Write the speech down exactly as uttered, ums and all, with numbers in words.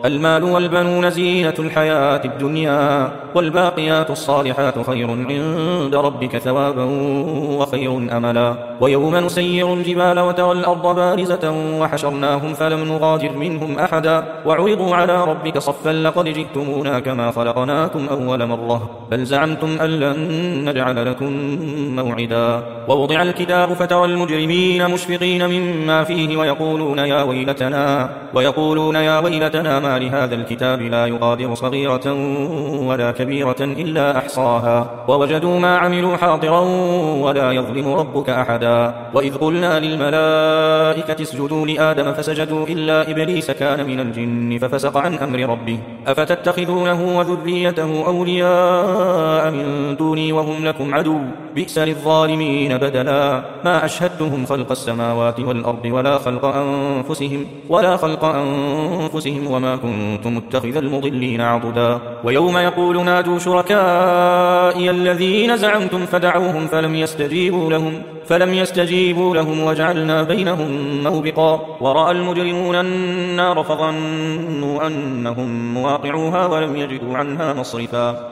المال والبنون زينة الحياة الدنيا، والباقيات الصالحات خير عند ربك ثوابا وخير أملا. ويوم نسير الجبال وترى الأرض بارزة وحشرناهم فلم نغادر منهم أحدا وعرضوا على ربك صفا لقد جئتمونا كما خلقناكم أول مرة بل زعمتم أن لن نجعل لكم موعدا. ووضع الكتاب فترى المجرمين مشفقين مما فيه ويقولون يا ويلتنا ويقولون يا ويلتنا ما لهذا الكتاب لا يغادر صغيرة ولا كبيرة إلا أحصاها ووجدوا ما عملوا حاضرا ولا يظلم ربك أحدا. وإذ قلنا للملائكة اسجدوا لآدم فسجدوا إلا إبليس كان من الجن ففسق عن أمر ربه أفتتخذونه وذريته أولياء من دوني وهم لكم عدو بئس للظالمين بدلا. ما أشهدتهم خلق السماوات والأرض ولا خلق أنفسهم ولا خلق أنفسهم وما كنت متخذ المضلين عضدا. ويوم يقول نادوا شركائي الذين زعمتم فدعوهم فلم يستجيبوا لهم فلم يستجيبوا لهم وجعلنا بينهم موبقا. ورأى المجرمون النار فظنوا أنهم مواقعوها ولم يجدوا عنها مصرفا.